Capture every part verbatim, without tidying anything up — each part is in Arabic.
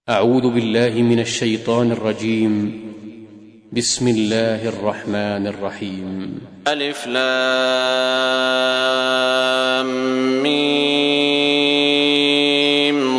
أعوذ بالله من الشيطان الرجيم. بسم الله الرحمن الرحيم. ألف لام ميم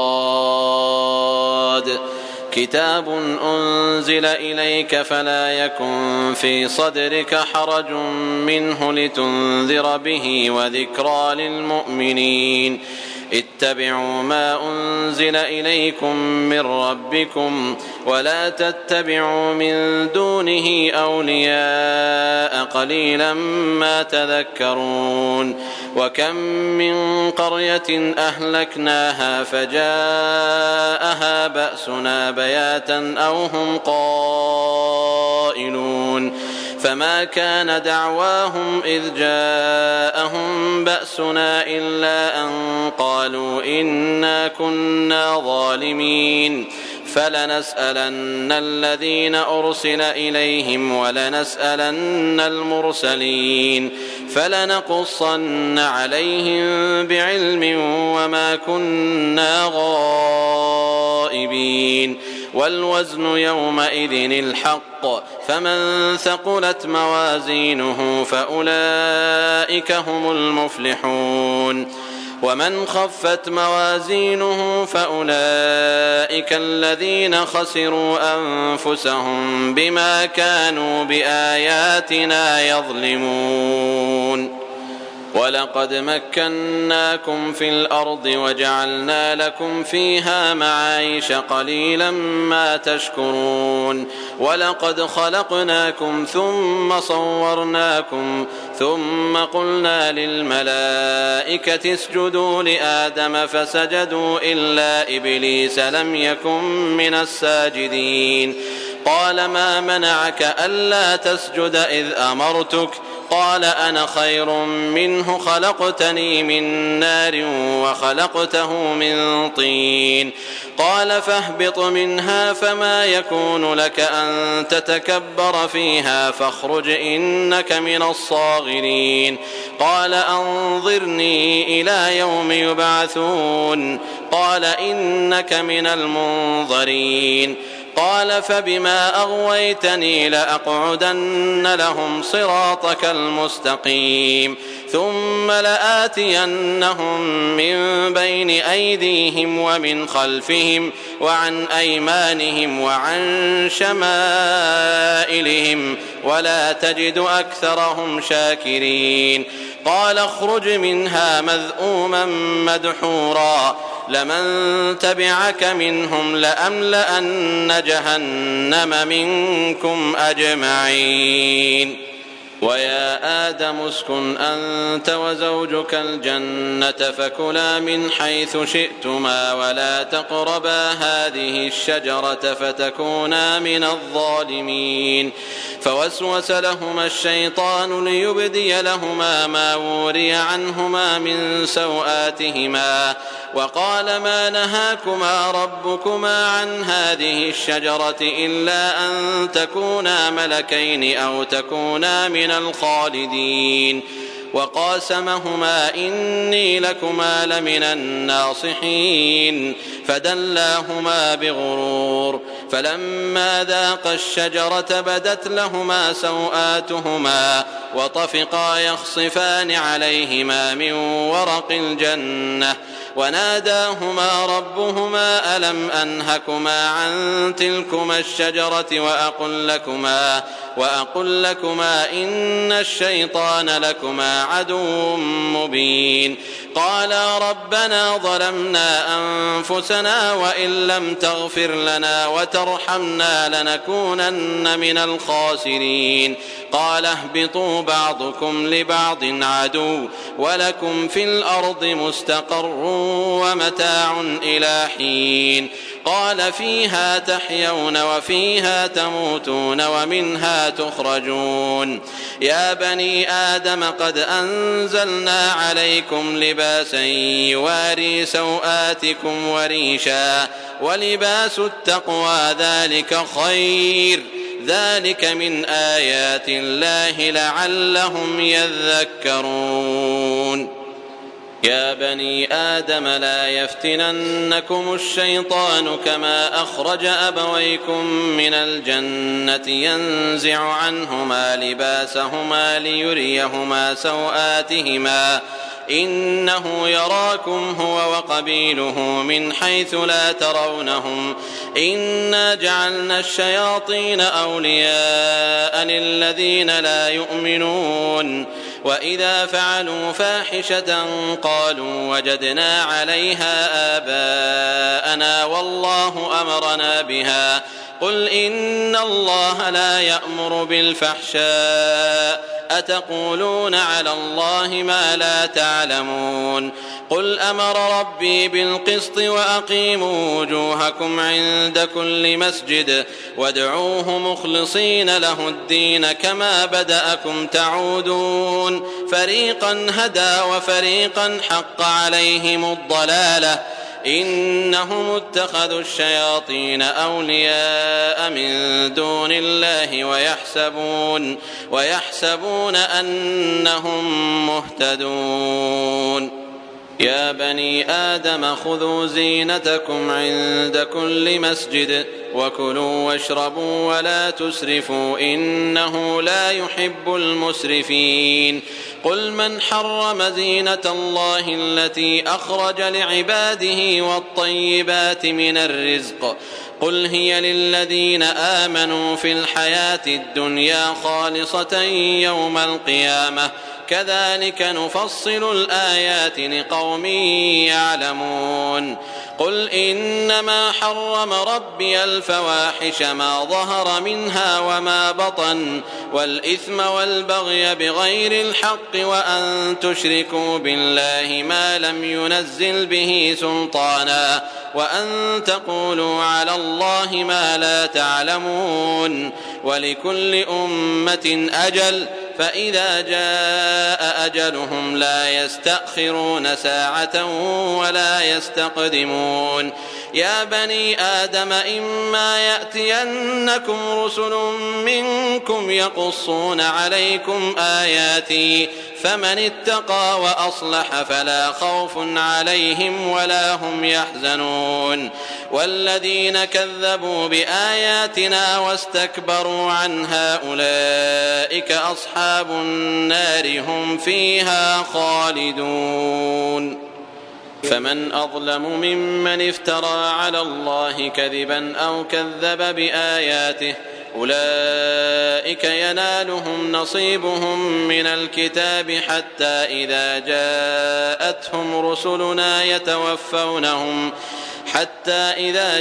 صاد كتاب أنزل إليك فلا يكن في صدرك حرج منه لتنذر به وذكرى للمؤمنين. اتبعوا ما أنزل إليكم من ربكم ولا تتبعوا من دونه أولياء قليلا ما تذكرون. وكم من قرية أهلكناها فجاءها بأسنا بياتا أو هم قائلون فما كان دعواهم إذ جاءهم بأسنا إلا أن قالوا إنا كنا ظالمين. فلنسألن الذين أرسل إليهم ولنسألن المرسلين فلنقصن عليهم بعلم وما كنا غائبين. والوزن يومئذ الحق فمن ثقلت موازينه فأولئك هم المفلحون. ومن خفت موازينه فأولئك الذين خسروا أنفسهم بما كانوا بآياتنا يظلمون. ولقد مكناكم في الأرض وجعلنا لكم فيها معايش قليلا ما تشكرون. ولقد خلقناكم ثم صورناكم ثم قلنا للملائكة اسجدوا لآدم فسجدوا إلا إبليس لم يكن من الساجدين. قال ما منعك ألا تسجد إذ أمرتك؟ قال أنا خير منه خلقتني من نار وخلقته من طين. قال فاهبط منها فما يكون لك أن تتكبر فيها فاخرج إنك من الصاغرين. قال أنظرني إلى يوم يبعثون. قال إنك من المنظرين. قال فبما أغويتني لأقعدن لهم صراطك المستقيم ثم لآتينهم من بين أيديهم ومن خلفهم وعن أيمانهم وعن شمائلهم ولا تجد أكثرهم شاكرين. قال اخرج منها مذءوما مدحورا لمن تبعك منهم لأملأن جهنم منكم أجمعين. ويا آدم اسكن أنت وزوجك الجنة فكلا من حيث شئتما ولا تقربا هذه الشجرة فتكونا من الظالمين. فوسوس لهما الشيطان ليبدي لهما ما وري عنهما من سوآتهما وقال ما نهاكما ربكما عن هذه الشجرة إلا أن تكونا ملكين أو تكونا من الخالدين. وقاسمهما إني لكما لمن الناصحين فدلاهما بغرور. فلما ذاقا الشجرة بدت لهما سوآتهما وطفقا يخصفان عليهما من ورق الجنة وناداهما ربهما ألم أنهكما عن تلكما الشجرة وأقل لكما, وأقل لكما إن الشيطان لكما عدو مبين. قالا ربنا ظلمنا أنفسنا وإن لم تغفر لنا وترحمنا لنكونن من الخاسرين. قال اهبطوا بعضكم لبعض عدو ولكم في الأرض مستقر ومتاع إلى حين. قال فيها تحيون وفيها تموتون ومنها تخرجون. يا بني آدم قد أنزلنا عليكم لباسا يواري سوآتكم وريشا ولباس التقوى ذلك خير ذلك من آيات الله لعلهم يذكرون. يا بني آدم لا يفتننكم الشيطان كما أخرج أبويكم من الجنة ينزع عنهما لباسهما ليريهما سوآتهما إنه يراكم هو وقبيله من حيث لا ترونهم إنا جعلنا الشياطين أولياء للذين لا يؤمنون وإذا فعلوا فاحشة قالوا وجدنا عليها آباءنا والله أمرنا بها قل إن الله لا يأمر بالفحشاء أتقولون على الله ما لا تعلمون قل أمر ربي بالقسط وأقيموا وجوهكم عند كل مسجد وادعوه مخلصين له الدين كما بدأكم تعودون فريقا هدى وفريقا حق عليهم الضلالة إنهم اتخذوا الشياطين أولياء من دون الله ويحسبون, ويحسبون أنهم مهتدون يا بني آدم خذوا زينتكم عند كل مسجد وكلوا واشربوا ولا تسرفوا إنه لا يحب المسرفين قل من حرم زينة الله التي أخرج لعباده والطيبات من الرزق قل هي للذين آمنوا في الحياة الدنيا خالصة يوم القيامة كذلك نفصل الآيات لقوم يعلمون قل إنما حرم ربي الفواحش ما ظهر منها وما بطن والإثم والبغي بغير الحق وأن تشركوا بالله ما لم ينزل به سلطانا وأن تقولوا على الله ما لا تعلمون ولكل أمة أجل فإذا جاء أجلهم لا يستأخرون ساعة ولا يستقدمون يا بني آدم إما يأتينكم رسل منكم يقصون عليكم آياتي فمن اتقى وأصلح فلا خوف عليهم ولا هم يحزنون والذين كذبوا بآياتنا واستكبروا عنها أولئك أصحاب النار هم فيها خالدون فمن أظلم ممن افترى على الله كذبا أو كذب بآياته أولئك ينالهم نصيبهم من الكتاب حتى إذا جاءتهم رسلنا يتوفونهم حتى إذا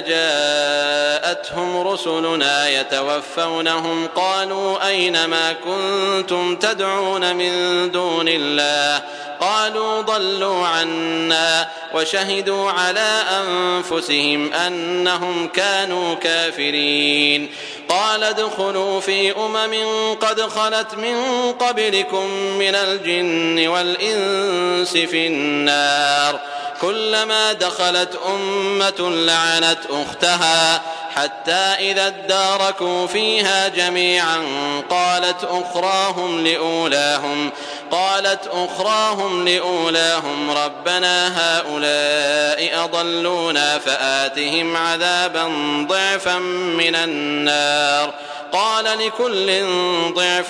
جاءتهم رسلنا يتوفونهم قالوا أين ما كنتم تدعون من دون الله قالوا ضلوا عنا وشهدوا على أنفسهم أنهم كانوا كافرين قال ادخلوا في أمم قد خلت من قبلكم من الجن والإنس في النار كلما دخلت أمة لعنت أختها حتى إذا اداركوا فيها جميعا قالت أخراهم لأولاهم قالت أخراهم لأولاهم ربنا هؤلاء أضلونا فآتهم عذابا ضعفا من النار قال لكل ضعف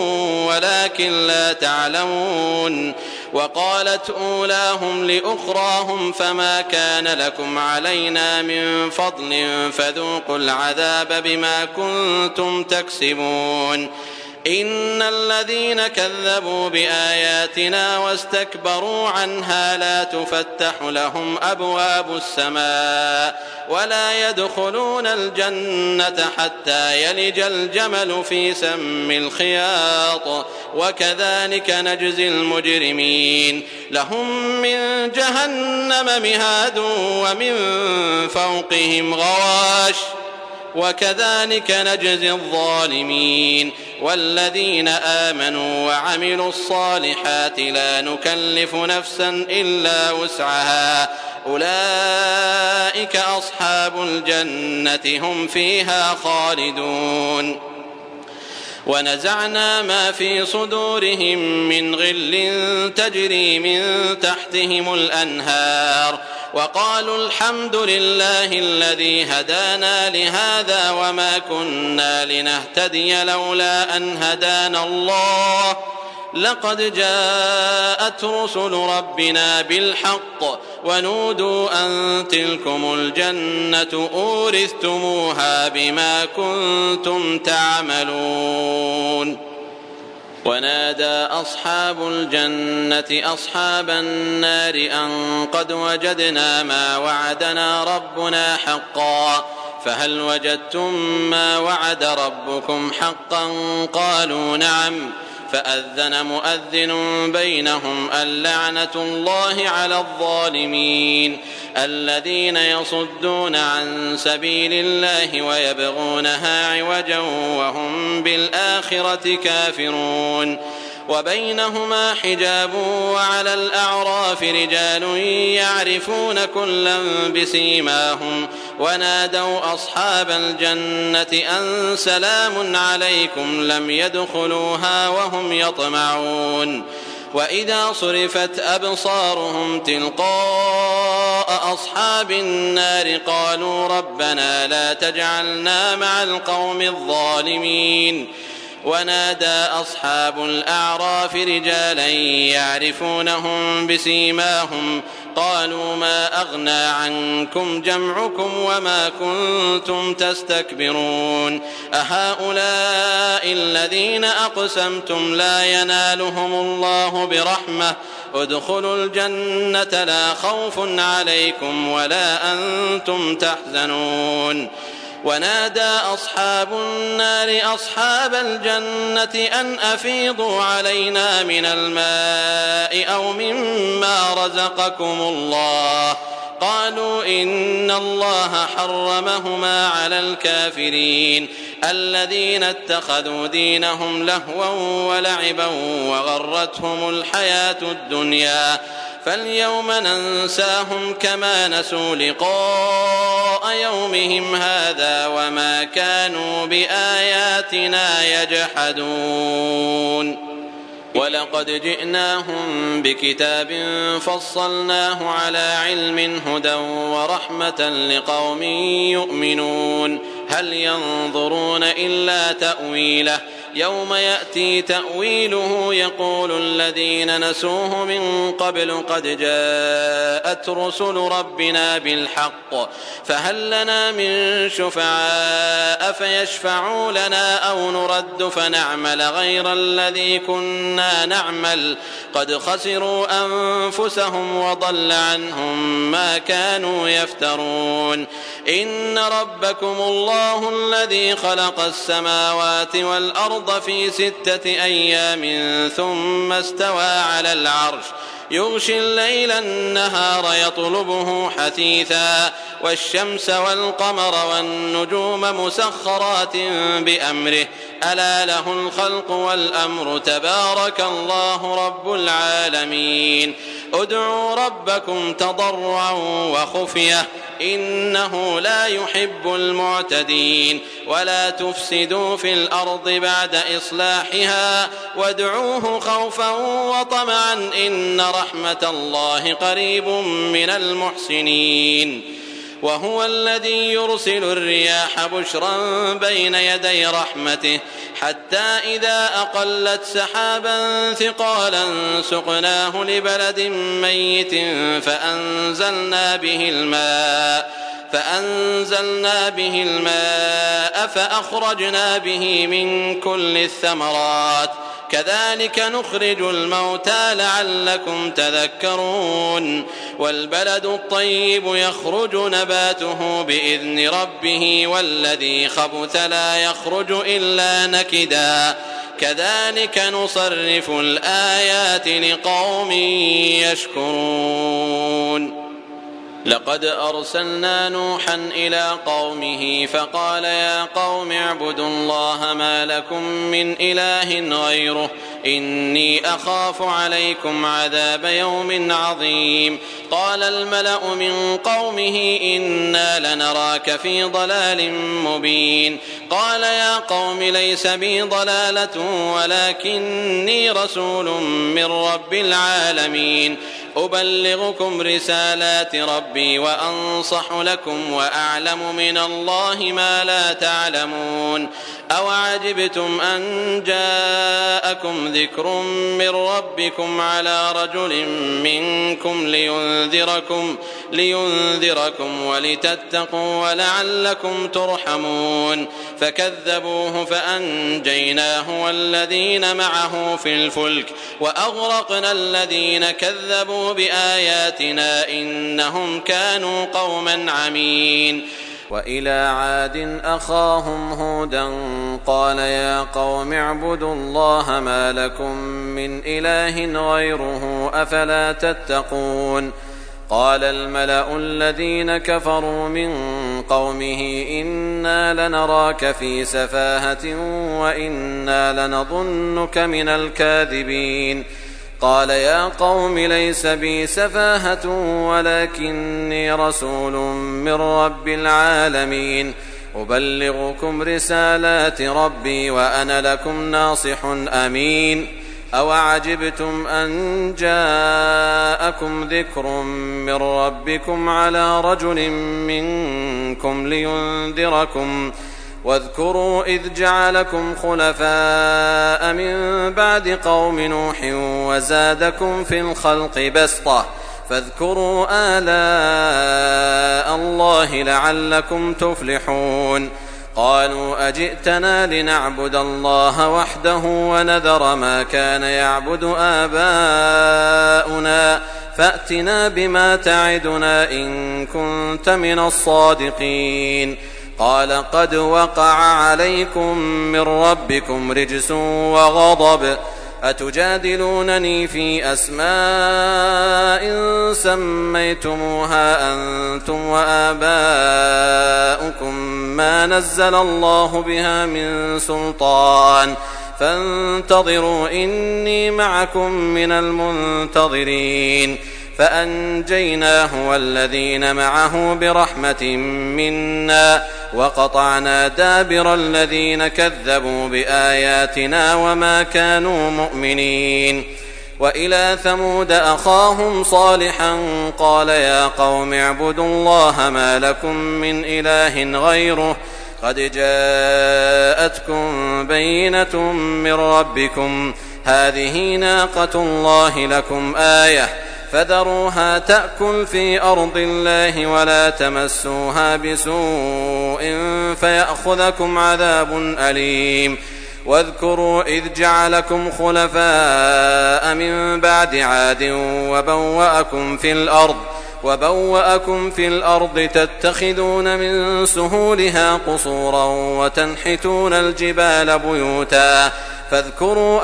ولكن لا تعلمون وقالت أولاهم لأخراهم فما كان لكم علينا من فضل فذوقوا العذاب بما كنتم تكسبون إن الذين كذبوا بآياتنا واستكبروا عنها لا تفتح لهم أبواب السماء ولا يدخلون الجنة حتى يلج الجمل في سم الخياط وكذلك نجزي المجرمين لهم من جهنم مهاد ومن فوقهم غواش وكذلك نجزي الظالمين والذين آمنوا وعملوا الصالحات لا نكلف نفسا إلا وسعها أولئك أصحاب الجنة هم فيها خالدون ونزعنا ما في صدورهم من غل تجري من تحتهم الأنهار وقالوا الحمد لله الذي هدانا لهذا وما كنا لنهتدي لولا أن هدانا الله لقد جاءت رسل ربنا بالحق ونودوا أن تلكم الجنة أورثتموها بما كنتم تعملون. ونادى أصحاب الجنة أصحاب النار أن قد وجدنا ما وعدنا ربنا حقا فهل وجدتم ما وعد ربكم حقا قالوا نعم فأذن مؤذن بينهم اللعنة الله على الظالمين الذين يصدون عن سبيل الله ويبغونها عوجا وهم بالآخرة كافرون. وبينهما حجاب وعلى الأعراف رجال يعرفون كلا بسيماهم ونادوا أصحاب الجنة أن سلام عليكم لم يدخلوها وهم يطمعون. وإذا صرفت أبصارهم تلقاء أصحاب النار قالوا ربنا لا تجعلنا مع القوم الظالمين. ونادى أصحاب الأعراف رجالا يعرفونهم بسيماهم قالوا ما أغنى عنكم جمعكم وما كنتم تستكبرون أهؤلاء الذين أقسمتم لا ينالهم الله برحمة ادخلوا الجنة لا خوف عليكم ولا أنتم تحزنون. ونادى أصحاب النار أصحاب الجنة أن أفيضوا علينا من الماء أو مما رزقكم الله قالوا إن الله حرمهما على الكافرين الذين اتخذوا دينهم لهوا ولعبا وغرتهم الحياة الدنيا فاليوم ننساهم كما نسوا لقاء يومهم هذا وما كانوا بآياتنا يجحدون. ولقد جئناهم بكتاب فصلناه على علم هدى ورحمة لقوم يؤمنون هل ينظرون إلا تأويله يوم يأتي تأويله يقول الذين نسوه من قبل قد جاءت رسل ربنا بالحق فهل لنا من شفعاء فيشفعوا لنا أو نرد فنعمل غير الذي كنا نعمل قد خسروا أنفسهم وضل عنهم ما كانوا يفترون. إن ربكم الله الذي خلق السماوات والأرض في ستة أيام ثم استوى على العرش يغشي الليل النهار يطلبه حثيثا والشمس والقمر والنجوم مسخرات بأمره ألا له الخلق والأمر تبارك الله رب العالمين. ادعوا ربكم تضرعا وخفية إنه لا يحب المعتدين ولا تفسدوا في الأرض بعد إصلاحها وادعوه خوفا وطمعا إن رحمة الله قريب من المحسنين. وهو الذي يرسل الرياح بشرا بين يدي رحمته حتى إذا أقلت سحابا ثقالا سقناه لبلد ميت فأنزلنا به الماء فأنزلنا به الماء فأخرجنا به من كل الثمرات كذلك نخرج الموتى لعلكم تذكرون. والبلد الطيب يخرج نباته بإذن ربه والذي خبث لا يخرج إلا نكدا كذلك نصرف الآيات لقوم يشكرون. لقد أرسلنا نوحا إلى قومه فقال يا قوم اعبدوا الله ما لكم من إله غيره إني أخاف عليكم عذاب يوم عظيم قال الملأ من قومه إنا لنراك في ضلال مبين قال يا قوم ليس بي ضلالة ولكني رسول من رب العالمين أبلغكم رسالات ربي وأنصح لكم وأعلم من الله ما لا تعلمون أوعجبتم أن جاءكم ذكر من ربكم على رجل منكم لينذركم, لينذركم ولتتقوا ولعلكم ترحمون فكذبوه فأنجيناه والذين معه في الفلك وأغرقنا الذين كذبوا بآياتنا إنهم كانوا قوما عمين وإلى عاد أخاهم هودا قال يا قوم اعبدوا الله ما لكم من إله غيره أفلا تتقون قال الملأ الذين كفروا من قومه إنا لنراك في سفاهة وإنا لنظنك من الكاذبين قال يا قوم ليس بي سفاهة ولكني رسول من رب العالمين أبلغكم رسالات ربي وأنا لكم ناصح أمين أوعجبتم أن جاءكم ذكر من ربكم على رجل منكم لينذركم واذكروا إذ جعلكم خلفاء من بعد قوم نوح وزادكم في الخلق بسطة فاذكروا آلاء الله لعلكم تفلحون قالوا أجئتنا لنعبد الله وحده ونذر ما كان يعبد آباؤنا فأتنا بما تعدنا إن كنت من الصادقين قال قد وقع عليكم من ربكم رجس وغضب أتجادلونني في أسماء سميتموها أنتم وآباؤكم ما نزل الله بها من سلطان فانتظروا إني معكم من المنتظرين فأنجيناه والذين معه برحمة منا وقطعنا دابر الذين كذبوا بآياتنا وما كانوا مؤمنين وإلى ثمود أخاهم صالحا قال يا قوم اعبدوا الله ما لكم من إله غيره قد جاءتكم بينة من ربكم هذه ناقة الله لكم آية فذروها تأكل في أرض الله ولا تمسوها بسوء فيأخذكم عذاب أليم واذكروا إذ جعلكم خلفاء من بعد عاد وبوأكم في الأرض وبوأكم في الأرض تتخذون من سهولها قصورا وتنحتون الجبال بيوتا فاذكروا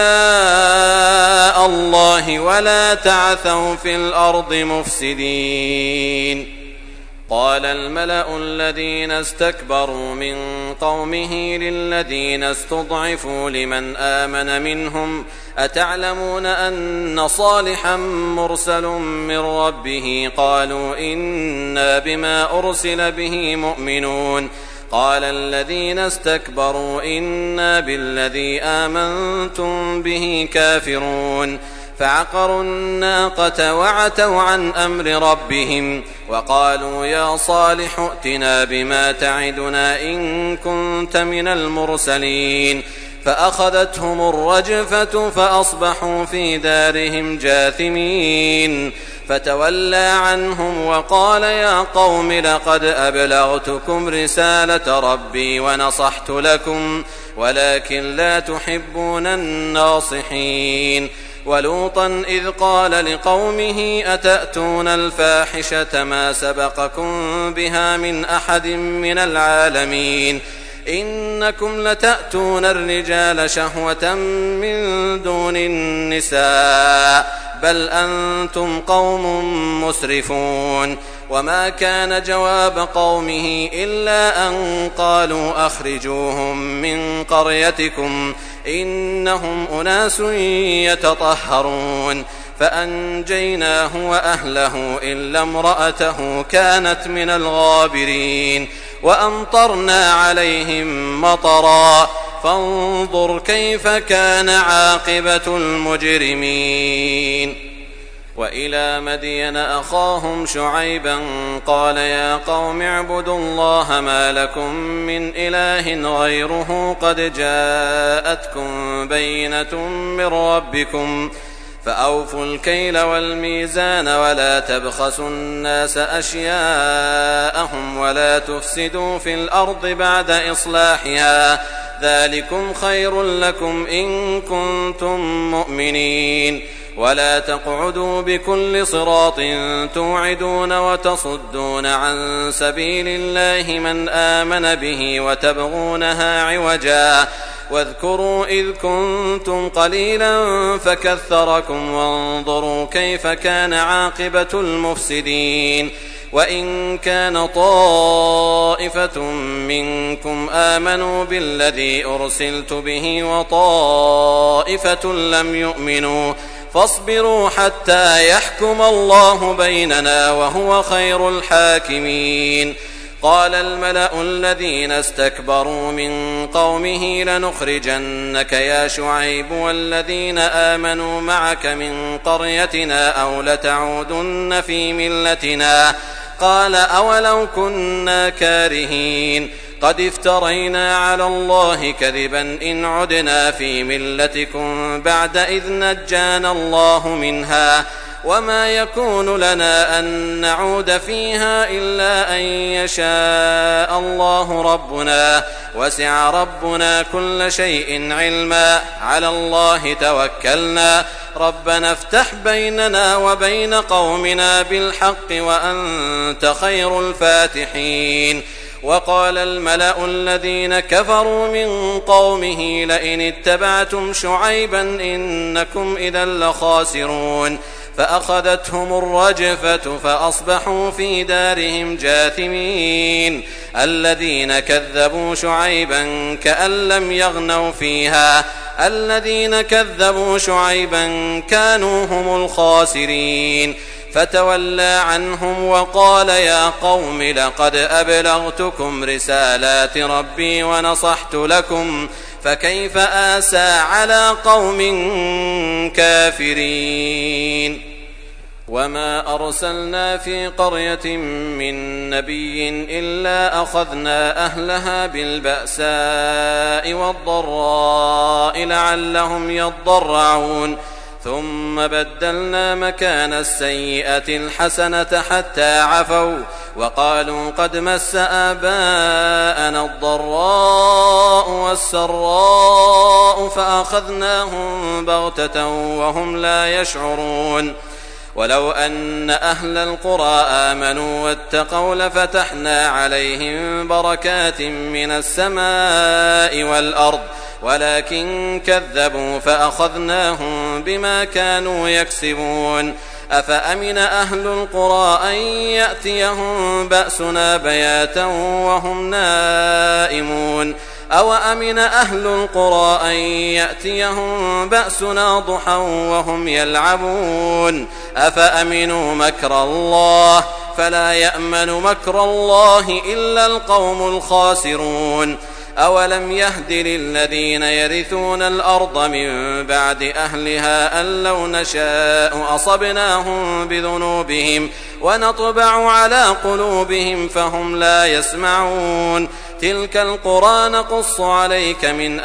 آلاء الله ولا تعثوا في الأرض مفسدين قال الملأ الذين استكبروا من قومه للذين استضعفوا لمن آمن منهم أتعلمون أن صالحا مرسل من ربه قالوا إنا بما أرسل به مؤمنون قال الذين استكبروا إنا بالذي آمنتم به كافرون فعقروا الناقة وعتوا عن أمر ربهم وقالوا يا صالح ائتنا بما تعدنا إن كنت من المرسلين فأخذتهم الرجفة فأصبحوا في دارهم جاثمين فتولى عنهم وقال يا قوم لقد أبلغتكم رسالة ربي ونصحت لكم ولكن لا تحبون الناصحين ولوطا إذ قال لقومه أتأتون الفاحشة ما سبقكم بها من أحد من العالمين إنكم لتأتون الرجال شهوة من دون النساء بل أنتم قوم مسرفون وما كان جواب قومه إلا أن قالوا أخرجوهم من قريتكم إنهم أناس يتطهرون فأنجيناه وأهله إلا امرأته كانت من الغابرين وأمطرنا عليهم مطرا فانظر كيف كان عاقبة المجرمين. وإلى مدين أخاهم شعيبا قال يا قوم اعبدوا الله ما لكم من إله غيره قد جاءتكم بينة من ربكم فأوفوا الكيل والميزان ولا تبخسوا الناس أشياءهم ولا تفسدوا في الأرض بعد إصلاحها ذلكم خير لكم إن كنتم مؤمنين. ولا تقعدوا بكل صراط توعدون وتصدون عن سبيل الله من آمن به وتبغونها عوجا واذكروا إذ كنتم قليلا فكثركم وانظروا كيف كان عاقبة المفسدين. وإن كان طائفة منكم آمنوا بالذي أرسلت به وطائفة لم يؤمنوا فاصبروا حتى يحكم الله بيننا وهو خير الحاكمين. قال الملأ الذين استكبروا من قومه لنخرجنك يا شعيب والذين آمنوا معك من قريتنا أو لتعودن في ملتنا قال أولو كنا كارهين قد افترينا على الله كذبا إن عدنا في ملتكم بعد إذ نجانا الله منها وما يكون لنا أن نعود فيها إلا أن يشاء الله ربنا وسع ربنا كل شيء علما على الله توكلنا ربنا افتح بيننا وبين قومنا بالحق وأنت خير الفاتحين. وقال الملأ الذين كفروا من قومه لئن اتبعتم شعيبا إنكم إذا لخاسرون فأخذتهم الرجفة فأصبحوا في دارهم جاثمين. الذين كذبوا شعيبا كأن لم يغنوا فيها الذين كذبوا شعيبا كانوا هم الخاسرين. فتولى عنهم وقال يا قوم لقد أبلغتكم رسالات ربي ونصحت لكم فكيف آسى على قوم كافرين. وما أرسلنا في قرية من نبي إلا أخذنا أهلها بالبأساء والضراء لعلهم يضرعون ثم بدلنا مكان السيئة الحسنة حتى عفوا وقالوا قد مس آباءنا الضراء والسراء فأخذناهم بغتة وهم لا يشعرون. ولو أن أهل القرى آمنوا واتقوا لفتحنا عليهم بركات من السماء والأرض ولكن كذبوا فأخذناهم بما كانوا يكسبون. أفأمن أهل القرى أن يأتيهم بأسنا بياتا وهم نائمون أو أمن أهل القرى أن يأتيهم بأسنا ضحى وهم يلعبون أفأمنوا مكر الله فلا يأمن مكر الله إلا القوم الخاسرون. أولم يهد للذين يرثون الأرض من بعد أهلها أن لو نشاء أصبناهم بذنوبهم ونطبع على قلوبهم فهم لا يسمعون. تلك القرى نقص عليك من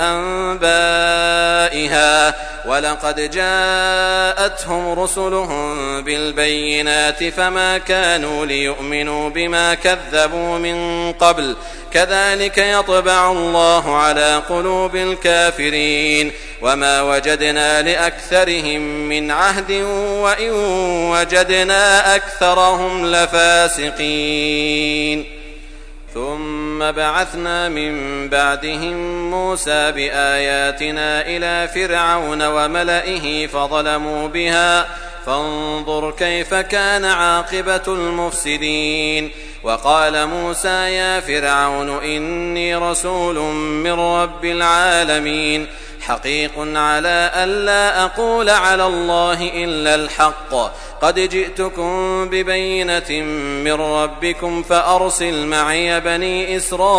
أنبائها ولقد جاءتهم رسلهم بالبينات فما كانوا ليؤمنوا بما كذبوا من قبل كذلك يطبع الله على قلوب الكافرين. وما وجدنا لأكثرهم من عهد وإن وجدنا أكثرهم لفاسقين. ثم بعثنا من بعدهم موسى بآياتنا إلى فرعون وملئه فظلموا بها فانظر كيف كان عاقبة المفسدين. وقال موسى يا فرعون إني رسول من رب العالمين حقيق على ألا أقول على الله إلا الحق قد جئتكم ببينة من ربكم فأرسل معي بني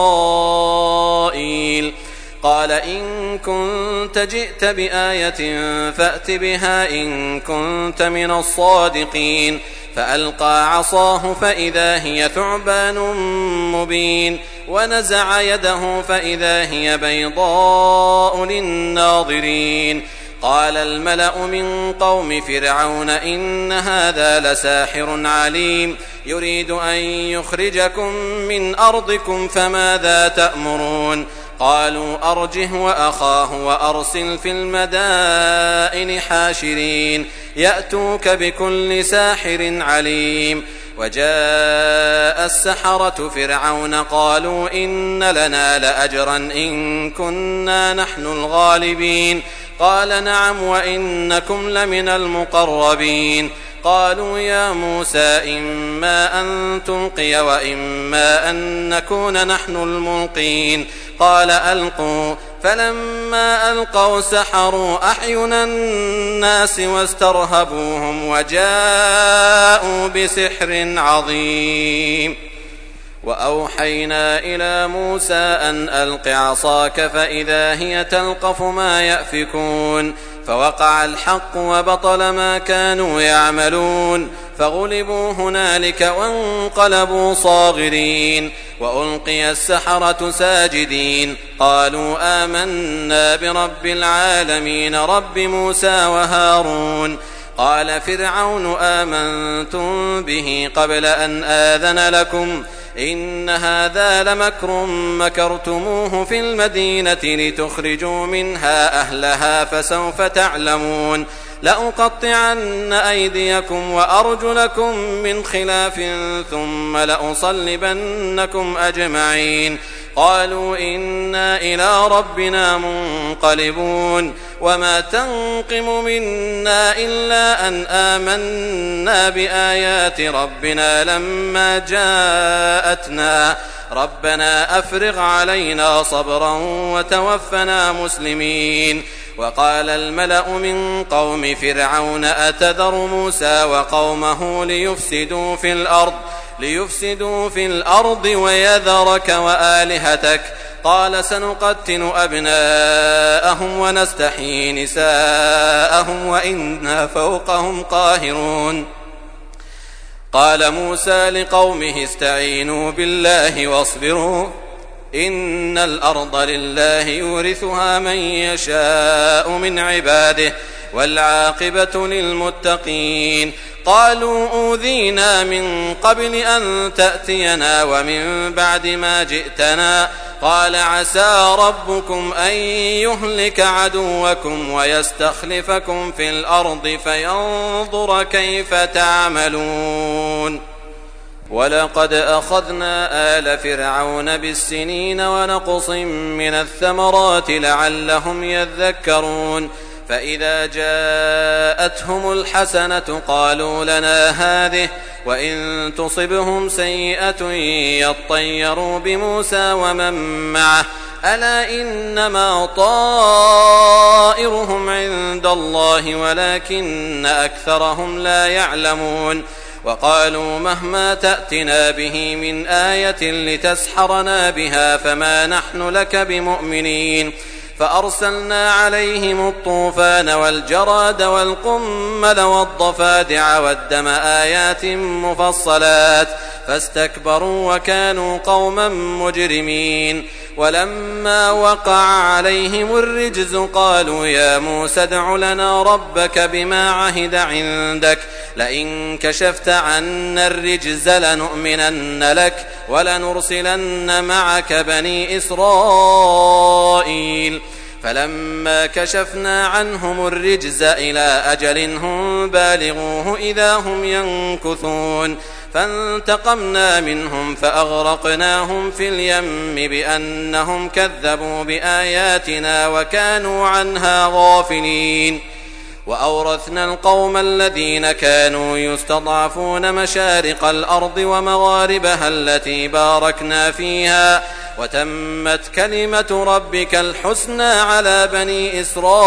إسرائيل. قال إن كنت جئت بآية فأت بها إن كنت من الصادقين. فألقى عصاه فإذا هي ثعبان مبين ونزع يده فإذا هي بيضاء للناظرين. قال الملأ من قوم فرعون إن هذا لساحر عليم يريد أن يخرجكم من أرضكم فماذا تأمرون. قالوا أرجه وأخاه وأرسل في المدائن حاشرين يأتوك بكل ساحر عليم. وجاء السحرة فرعون قالوا إن لنا لأجرا إن كنا نحن الغالبين. قال نعم وإنكم لمن المقربين. قالوا يا موسى إما أن تلقي وإما أن نكون نحن الملقين. قال ألقوا. فلما ألقوا سحروا أعين الناس واسترهبوهم وجاءوا بسحر عظيم. وأوحينا إلى موسى أن ألق عصاك فإذا هي تلقف ما يأفكون. فوقع الحق وبطل ما كانوا يعملون فغلبوا هنالك وانقلبوا صاغرين. وألقي السحرة ساجدين قالوا آمنا برب العالمين رب موسى وهارون. قال فرعون آمنتم به قبل أن آذن لكم إن هذا لمكر مكرتموه في المدينة لتخرجوا منها أهلها فسوف تعلمون. لأقطعن أيديكم وأرجلكم من خلاف ثم لأصلبنكم أجمعين. قالوا إنا إلى ربنا منقلبون. وما تنقم منا إلا أن آمنا بآيات ربنا لما جاءتنا ربنا أفرغ علينا صبرا وتوفنا مسلمين. وقال الملأ من قوم فرعون أتذر موسى وقومه ليفسدوا في الأرض ليفسدوا في الأرض ويذرك وآلهتك. قال سنقتل أبناءهم ونستحيي نساءهم وإنا فوقهم قاهرون. قال موسى لقومه استعينوا بالله واصبروا إن الأرض لله يورثها من يشاء من عباده والعاقبة للمتقين. قالوا أوذينا من قبل أن تأتينا ومن بعد ما جئتنا. قال عسى ربكم أن يهلك عدوكم ويستخلفكم في الأرض فينظر كيف تعملون. ولقد أخذنا آل فرعون بالسنين ونقص من الثمرات لعلهم يذكرون. فإذا جاءتهم الحسنة قالوا لنا هذه وإن تصبهم سيئة يطيروا بموسى ومن معه ألا إنما طائرهم عند الله ولكن أكثرهم لا يعلمون. وقالوا مهما تأتنا به من آية لتسحرنا بها فما نحن لك بمؤمنين. فأرسلنا عليهم الطوفان والجراد والقمل والضفادع والدم آيات مفصلات فاستكبروا وكانوا قوما مجرمين. ولما وقع عليهم الرجز قالوا يا موسى ادع لنا ربك بما عهد عندك لئن كشفت عنا الرجز لنؤمنن لك ولنرسلن معك بني إسرائيل. فلما كشفنا عنهم الرجز إلى أجل هم بالغوه إذا هم ينكثون. فانتقمنا منهم فأغرقناهم في اليم بأنهم كذبوا بآياتنا وكانوا عنها غافلين. وأورثنا القوم الذين كانوا يستضعفون مشارق الأرض ومغاربها التي باركنا فيها وتمت كلمة ربك الحسنى على بني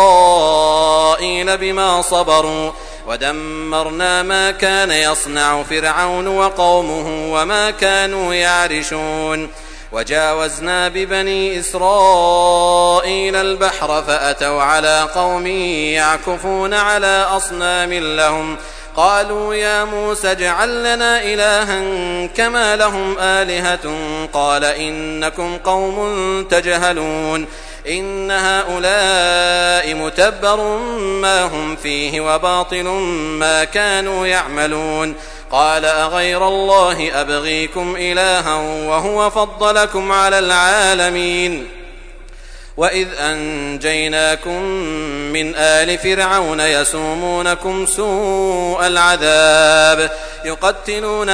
إسرائيل بما صبروا ودمرنا ما كان يصنع فرعون وقومه وما كانوا يعرشون وجاوزنا ببني إسرائيل البحر فأتوا على قوم يعكفون على أصنام لهم قالوا يا موسى اجعل لنا إلها كما لهم آلهة قال إنكم قوم تجهلون إن هؤلاء متبر ما هم فيه وباطل ما كانوا يعملون قال أغير الله أبغيكم إلها وهو فضلكم على العالمين وإذ أنجيناكم من آل فرعون يسومونكم سوء العذاب يقتلون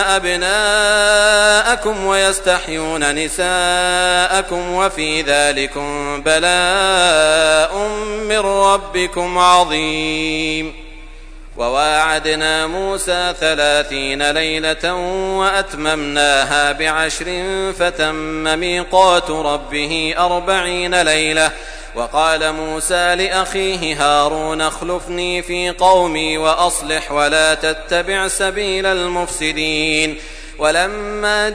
أبناءكم ويستحيون نساءكم وفي ذلكم بلاء من ربكم عظيم وواعدنا موسى ثلاثين ليلة وأتممناها بعشر فتم ميقات ربه أربعين ليلة وقال موسى لأخيه هارون اخلفني في قومي وأصلح ولا تتبع سبيل المفسدين ولما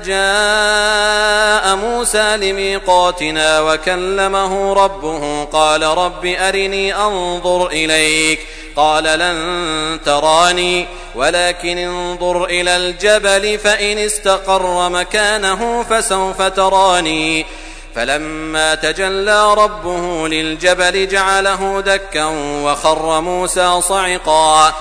جاء موسى لميقاتنا وكلمه ربه قال رب أرني أنظر إليك قال لن تراني ولكن انظر إلى الجبل فإن استقر مكانه فسوف تراني فلما تجلى ربه للجبل جعله دكا وخر موسى صعقا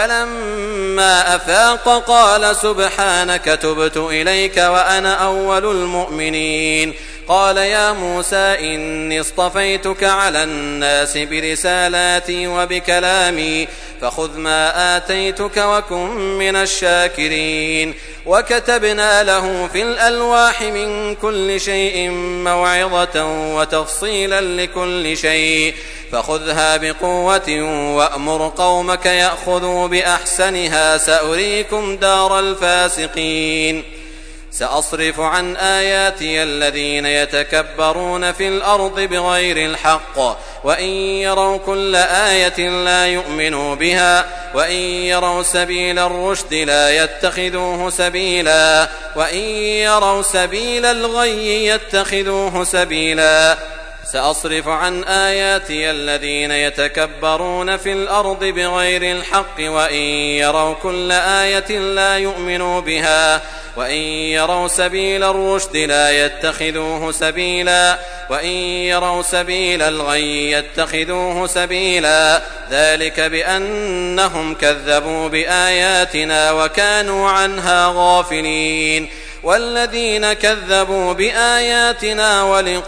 فلما أفاق قال سبحانك تبت إليك وأنا أول المؤمنين قال يا موسى إني اصطفيتك على الناس برسالاتي وبكلامي فخذ ما آتيتك وكن من الشاكرين وكتبنا له في الألواح من كل شيء موعظة وتفصيلا لكل شيء فخذها بقوة وأمر قومك يأخذوا بأحسنها سأريكم دار الفاسقين سأصرف عن آياتي الذين يتكبرون في الأرض بغير الحق وإن يروا كل آية لا يؤمنوا بها وإن يروا سبيل الرشد لا يتخذوه سبيلا وإن يروا سبيل الغي يتخذوه سبيلا سأصرف عن آياتي الذين يتكبرون في الأرض بغير الحق وإن يروا كل آية لا يؤمنوا بها وإن يروا سبيل الرشد لا يتخذوه سبيلا وإن يروا سبيل الغي يتخذوه سبيلا ذلك بأنهم كذبوا بآياتنا وكانوا عنها غافلين والذين كذبوا بآياتنا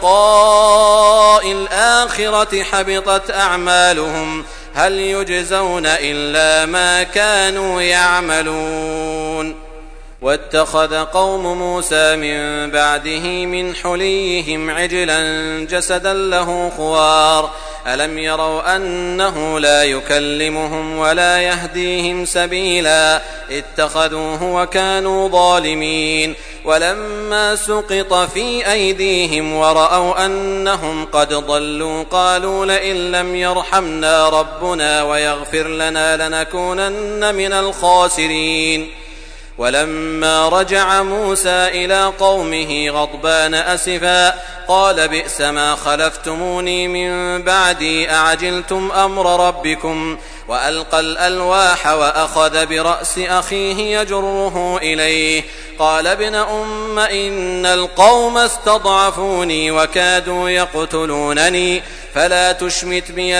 ولقاء الآخرة حبطت أعمالهم هل يجزون إلا ما كانوا يعملون واتخذ قوم موسى من بعده من حليهم عجلا جسدا له خوار ألم يروا أنه لا يكلمهم ولا يهديهم سبيلا اتخذوه وكانوا ظالمين ولما سقط في أيديهم ورأوا أنهم قد ضلوا قالوا لئن لم يرحمنا ربنا ويغفر لنا لنكونن من الخاسرين ولما رجع موسى إلى قومه غضبان أسفا قال بئس ما خلفتموني من بعدي أعجلتم أمر ربكم وألقى الألواح وأخذ برأس أخيه يجره إليه قال ابن أم إن القوم استضعفوني وكادوا يقتلونني فلا تشمت بي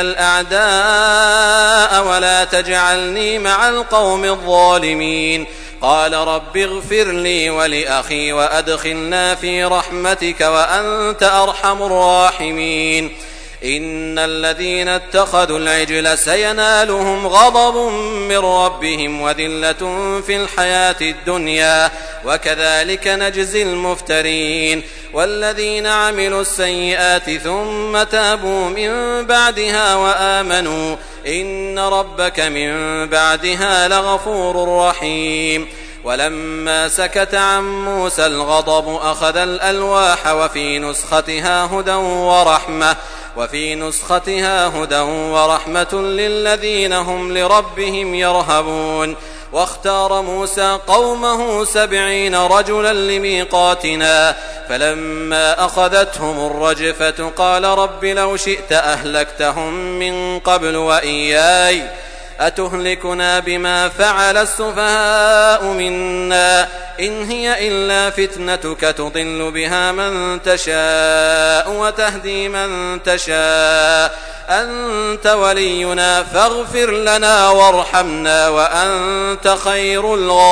الأعداء ولا تجعلني مع القوم الظالمين قال رب اغفر لي ولأخي وأدخلنا في رحمتك وأنت أرحم الراحمين إن الذين اتخذوا العجل سينالهم غضب من ربهم وذلة في الحياة الدنيا وكذلك نجزي المفترين والذين عملوا السيئات ثم تابوا من بعدها وآمنوا إن ربك من بعدها لغفور رحيم. ولما سكت عن موسى الغضب أخذ الألواح وفي نسختها هدى ورحمة وفي نسختها هدى ورحمة للذين هم لربهم يرهبون. واختار موسى قومه سبعين رجلا لميقاتنا فلما أخذتهم الرجفة قال رب لو شئت أهلكتهم من قبل وإياي أتهلكنا بما فعل السفهاء منا إن هي إلا فتنتك تضل بها من تشاء وتهدي من تشاء أنت ولينا فاغفر لنا وارحمنا وأنت خير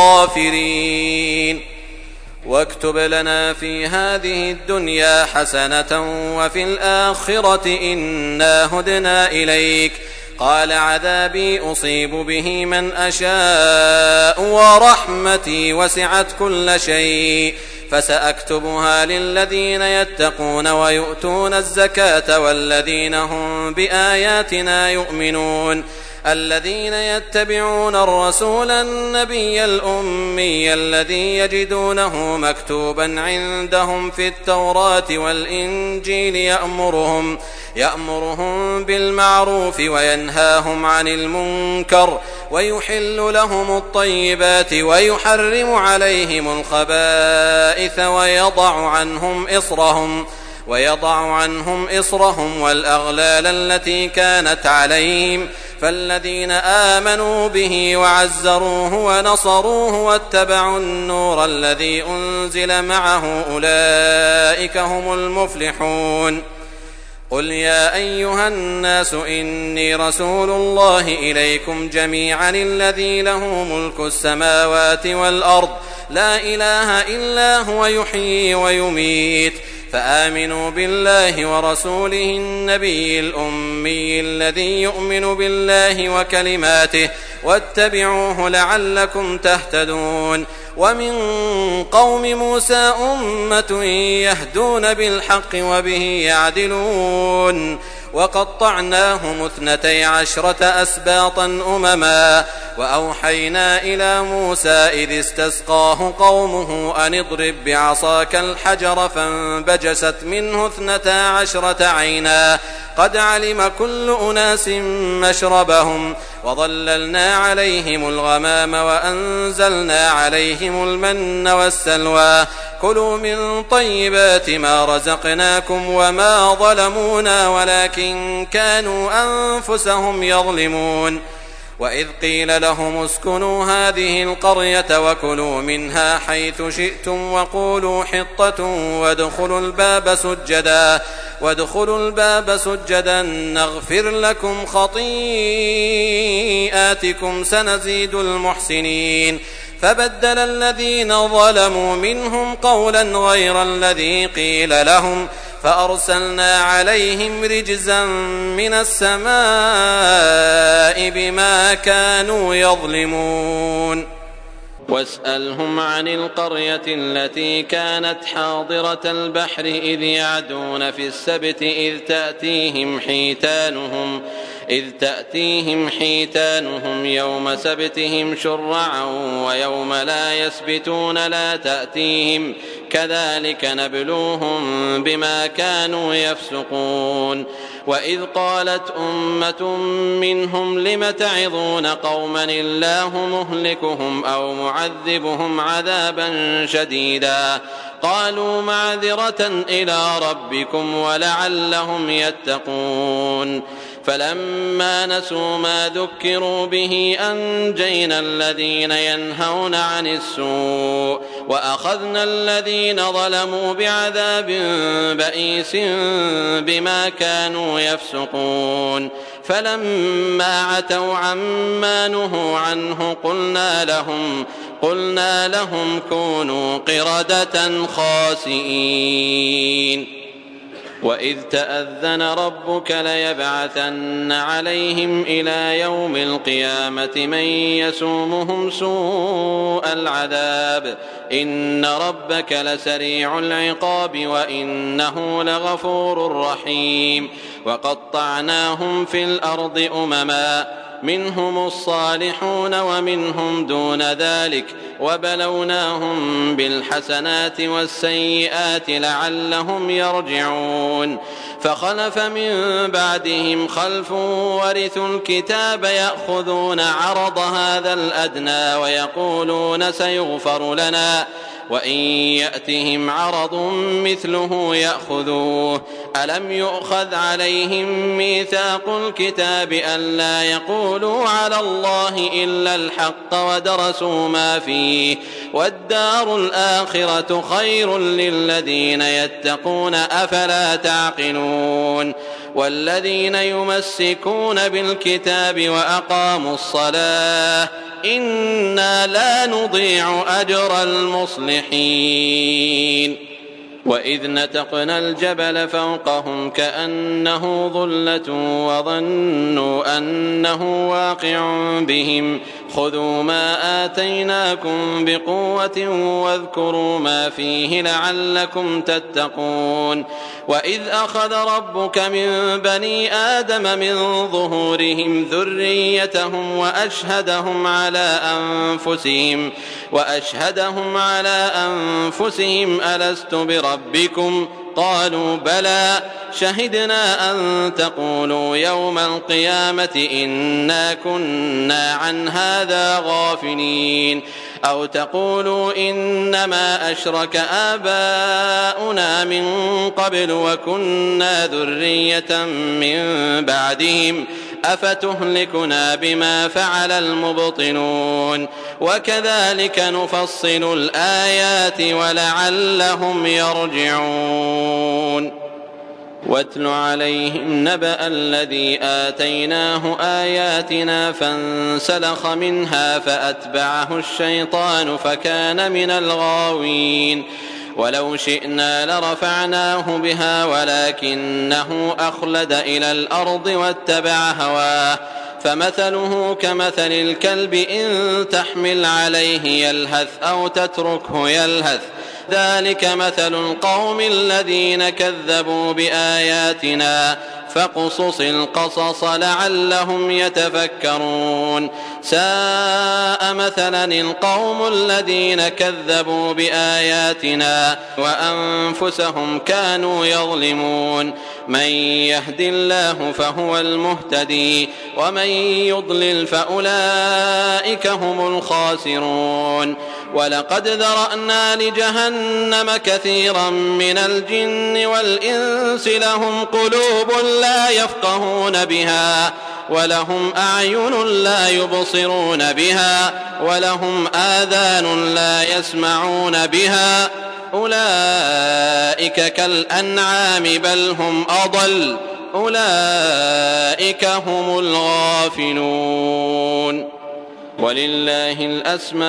الغافرين. واكتب لنا في هذه الدنيا حسنة وفي الآخرة إنا هدنا إليك قال عذابي أصيب به من أشاء ورحمتي وسعت كل شيء فسأكتبها للذين يتقون ويؤتون الزكاة والذين هم بآياتنا يؤمنون الذين يتبعون الرسول النبي الأمي الذي يجدونه مكتوبا عندهم في التوراة والإنجيل يأمرهم يأمرهم بالمعروف وينهاهم عن المنكر ويحل لهم الطيبات ويحرم عليهم الخبائث ويضع عنهم إصرهم ويضع عنهم إصرهم والأغلال التي كانت عليهم فالذين آمنوا به وعزروه ونصروه واتبعوا النور الذي أنزل معه أولئك هم المفلحون. قل يا أيها الناس إني رسول الله إليكم جميعا الذي له ملك السماوات والأرض لا إله إلا هو يحيي ويميت فآمنوا بالله ورسوله النبي الأمي الذي يؤمن بالله وكلماته واتبعوه لعلكم تهتدون. ومن قوم موسى أمة يهدون بالحق وبه يعدلون وقطعناهم اثنتي عشرة أسباطا أمما وأوحينا إلى موسى إذ استسقاه قومه أن اضرب بعصاك الحجر فانبجست منه اثنتا عشرة عينا قد علم كل أناس مشربهم وظللنا عليهم الغمام وأنزلنا عليهم المن والسلوى كلوا من طيبات ما رزقناكم وما ظلمونا ولكن كانوا أنفسهم يظلمون. وإذ قيل لهم اسكنوا هذه القرية وكلوا منها حيث شئتم وقولوا حطة وادخلوا الباب سجدا وادخلوا الباب سجدا نغفر لكم خطيئاتكم سنزيد المحسنين. فبدل الذين ظلموا منهم قولا غير الذي قيل لهم فأرسلنا عليهم رجزا من السماء بما كانوا يظلمون. واسألهم عن القرية التي كانت حاضرة البحر إذ يعدون في السبت إذ تأتيهم حيتانهم إذ تأتيهم حيتانهم يوم سبتهم شرعا ويوم لا يسبتون لا تأتيهم كذلك نبلوهم بما كانوا يفسقون. وإذ قالت أمة منهم لم تعظون قوما الله مهلكهم أو معذبهم عذابا شديدا قالوا معذرة إلى ربكم ولعلهم يتقون. فلما نسوا ما ذكروا به أنجينا الذين ينهون عن السوء وأخذنا الذين ظلموا بعذاب بئيس بما كانوا يفسقون. فلما عتوا عما نهوا عنه قلنا لهم قلنا لهم كونوا قردة خاسئين. وإذ تأذن ربك ليبعثن عليهم إلى يوم القيامة من يسومهم سوء العذاب إن ربك لسريع العقاب وإنه لغفور رحيم. وقطعناهم في الأرض أمما منهم الصالحون ومنهم دون ذلك وبلوناهم بالحسنات والسيئات لعلهم يرجعون فخلف من بعدهم خلف ورثوا الكتاب يأخذون عرض هذا الأدنى ويقولون سيغفر لنا وإن يأتهم عرض مثله يأخذوه ألم يؤخذ عليهم ميثاق الكتاب ألا يقولوا على الله إلا الحق ودرسوا ما فيه والدار الآخرة خير للذين يتقون أفلا تعقلون والذين يمسكون بالكتاب وأقاموا الصلاة إنا لا نضيع أجر المصلحين وإذ نتقنا الجبل فوقهم كأنه ظلة وظنوا أنه واقع بهم خذوا ما آتيناكم بقوة واذكروا ما فيه لعلكم تتقون وإذ أخذ ربك من بني آدم من ظهورهم ذريتهم وأشهدهم على أنفسهم وأشهدهم على أنفسهم ألست بربكم قالوا بلى شهدنا أن تقولوا يوم القيامة إنا كنا عن هذا غافلين أو تقولوا إنما أشرك آباؤنا من قبل وكنا ذرية من بعدهم أفتهلكنا بما فعل المبطلون وكذلك نفصل الآيات ولعلهم يرجعون واتل عليهم نبأ الذي آتيناه آياتنا فانسلخ منها فأتبعه الشيطان فكان من الغاوين ولو شئنا لرفعناه بها ولكنه أخلد إلى الأرض واتبع هواه فمثله كمثل الكلب إن تحمل عليه يلهث أو تتركه يلهث ذلك مثل القوم الذين كذبوا بآياتنا فاقصص القصص لعلهم يتفكرون ساء مثلا القوم الذين كذبوا بآياتنا وأنفسهم كانوا يظلمون من يهد الله فهو المهتدي ومن يضلل فأولئك هم الخاسرون ولقد ذرأنا لجهنم كثيرا من الجن والإنس لهم قلوب لا يفقهون بها ولهم أعين لا يبصرون بها ولهم آذان لا يسمعون بها أولئك كالأنعام بل هم أضل أولئك هم الغافلون ولله الأسماء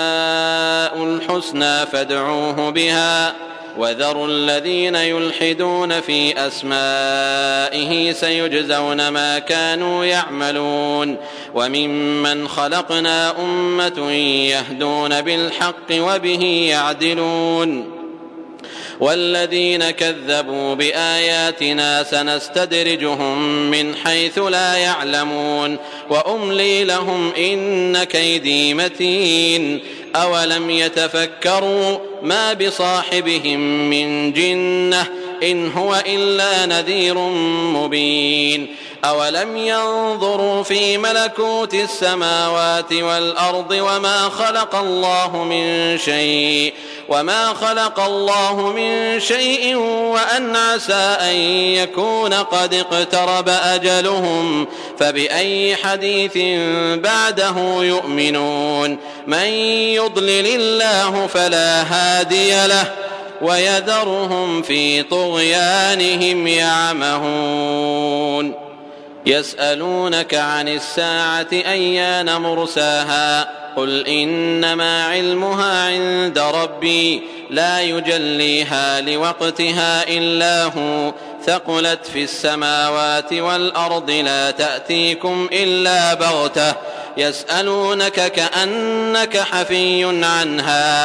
الحسنى فادعوه بها وذروا الذين يلحدون في أسمائه سيجزون ما كانوا يعملون وممن خلقنا أمة يهدون بالحق وبه يعدلون والذين كذبوا بآياتنا سنستدرجهم من حيث لا يعلمون وأملي لهم إن كيدي متين أولم يتفكروا ما بصاحبهم من جنة إن هو إلا نذير مبين أولم ينظروا في ملكوت السماوات والأرض وما خلق الله من شيء وما خلق الله من شيء وأن عسى أن يكون قد اقترب أجلهم فبأي حديث بعده يؤمنون من يضلل الله فلا هادي له ويذرهم في طغيانهم يعمهون يسألونك عن الساعة أيان مرساها قل إنما علمها عند ربي لا يجليها لوقتها إلا هو ثقلت في السماوات والأرض لا تأتيكم إلا بغتة يسألونك كأنك حفي عنها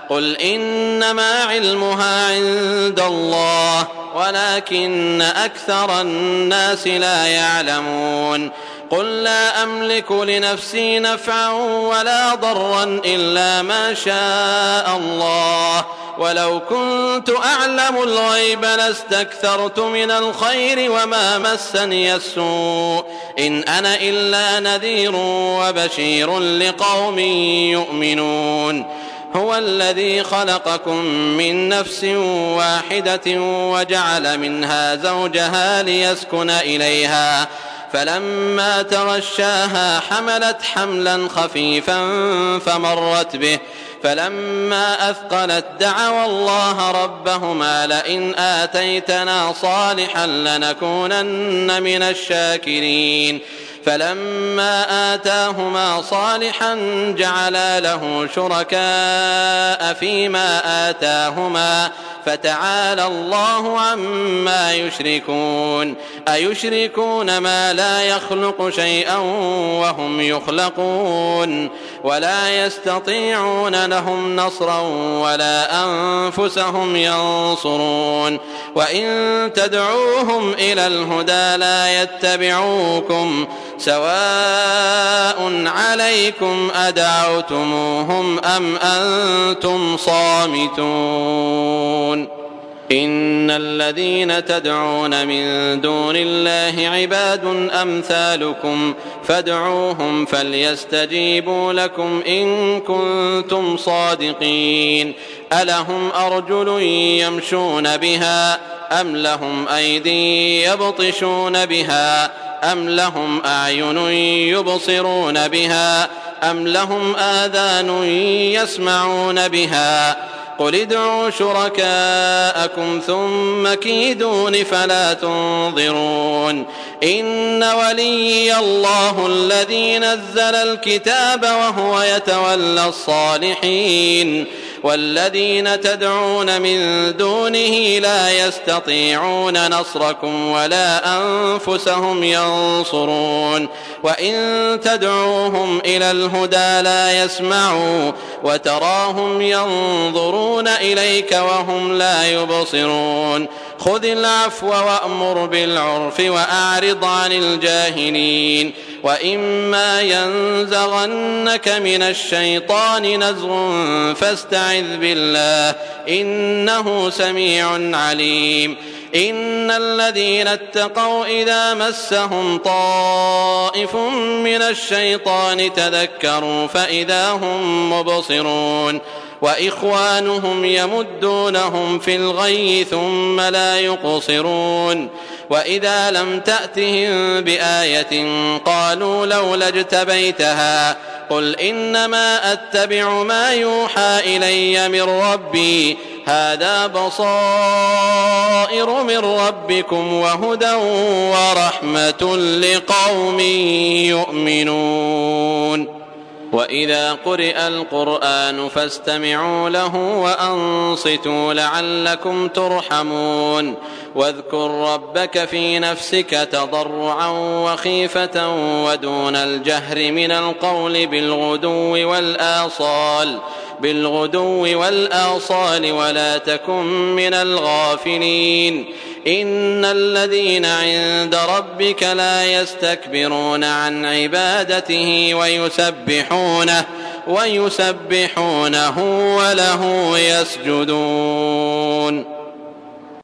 قل إنما علمها عند الله ولكن أكثر الناس لا يعلمون قل لا أملك لنفسي نفعا ولا ضرا إلا ما شاء الله ولو كنت أعلم الغيب لاستكثرت من الخير وما مسني السوء إن أنا إلا نذير وبشير لقوم يؤمنون هو الذي خلقكم من نفس واحدة وجعل منها زوجها ليسكن إليها فلما تغشاها حملت حملا خفيفا فمرت به فلما أثقلت دعوا الله ربهما لئن آتيتنا صالحا لنكونن من الشاكرين فلما آتاهما صالحا جعلا له شركاء فيما آتاهما فتعالى الله عما يشركون أيشركون ما لا يخلق شيئا وهم يخلقون ولا يستطيعون لهم نصرا ولا أنفسهم ينصرون وإن تدعوهم إلى الهدى لا يتبعوكم سواء عليكم أدعوتموهم أم أنتم صامتون إن الذين تدعون من دون الله عباد أمثالكم فادعوهم فليستجيبوا لكم إن كنتم صادقين ألهم أرجل يمشون بها أم لهم أيدي يبطشون بها أم لهم أعين يبصرون بها أم لهم آذان يسمعون بها قل ادعوا شركاءكم ثم كيدون فلا تنظرون إن وليي الله الذي نزل الكتاب وهو يتولى الصالحين والذين تدعون من دونه لا يستطيعون نصركم ولا أنفسهم ينصرون وإن تدعوهم إلى الهدى لا يسمعوا وتراهم ينظرون إليك وهم لا يبصرون خذ العفو وأمر بالعرف وأعرض عن الجاهلين وإما ينزغنك من الشيطان نزغ فاستعذ بالله إنه سميع عليم إن الذين اتقوا إذا مسهم طائف من الشيطان تذكروا فإذا هم مبصرون وإخوانهم يمدونهم في الغي ثم لا يقصرون وإذا لم تأتهم بآية قالوا لولا اجتبيتها قل إنما أتبع ما يوحى إلي من ربي هذا بصائر من ربكم وهدى ورحمة لقوم يؤمنون وإذا قرئ القرآن فاستمعوا له وأنصتوا لعلكم ترحمون واذكر ربك في نفسك تضرعا وخيفة ودون الجهر من القول بالغدو والآصال بالغدو والآصال ولا تكن من الغافلين إن الذين عند ربك لا يستكبرون عن عبادته ويسبحونه ويسبحونه وله يسجدون